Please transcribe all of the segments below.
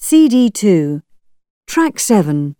CD2, Track 7.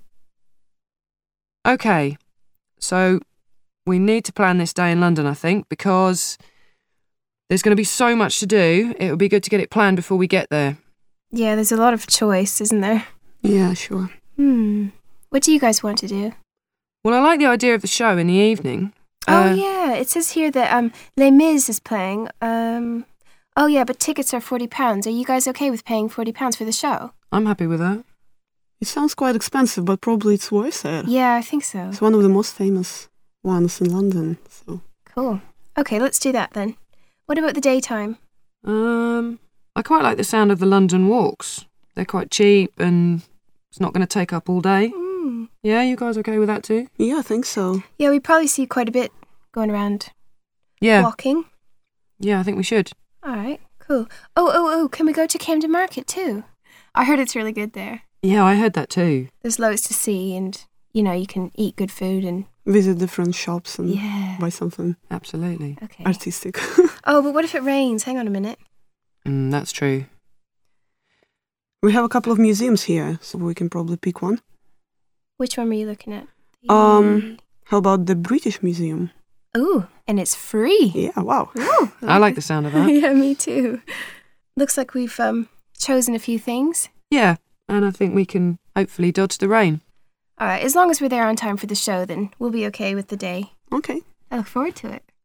OK, so we need to plan this day in London, I think, because there's going to be so much to do. It would be good to get it planned before we get there. Yeah, there's a lot of choice, isn't there? Yeah, sure. What do you guys want to do? Well, I like the idea of the show in the evening. Yeah, it says here that Les Mis is playing. But tickets are £40. Are you guys okay with paying £40 for the show? I'm happy with that. It sounds quite expensive, but probably it's worth it. Yeah, I think so. It's one of the most famous ones in London, so... Cool. Okay, let's do that then. What about the daytime? I quite like the sound of the London walks. They're quite cheap and it's not going to take up all day. Yeah, you guys okay with that too? Yeah, I think so. Yeah, we probably see quite a bit going around walking. Yeah, I think we should. All right, cool. Oh, can we go to Camden Market too? I heard it's really good there. Yeah, I heard that too. There's loads to see and, you can eat good food and... Visit different shops and buy something Absolutely. Okay. artistic. Oh, but what if it rains? Hang on a minute. That's true. We have a couple of museums here, so we can probably pick one. Which one were you looking at? How about the British Museum? Ooh, and it's free. Yeah, wow. Ooh, I like the sound of that. Yeah, me too. Looks like we've chosen a few things. Yeah, and I think we can hopefully dodge the rain. All right, as long as we're there on time for the show, then we'll be okay with the day. Okay. I look forward to it.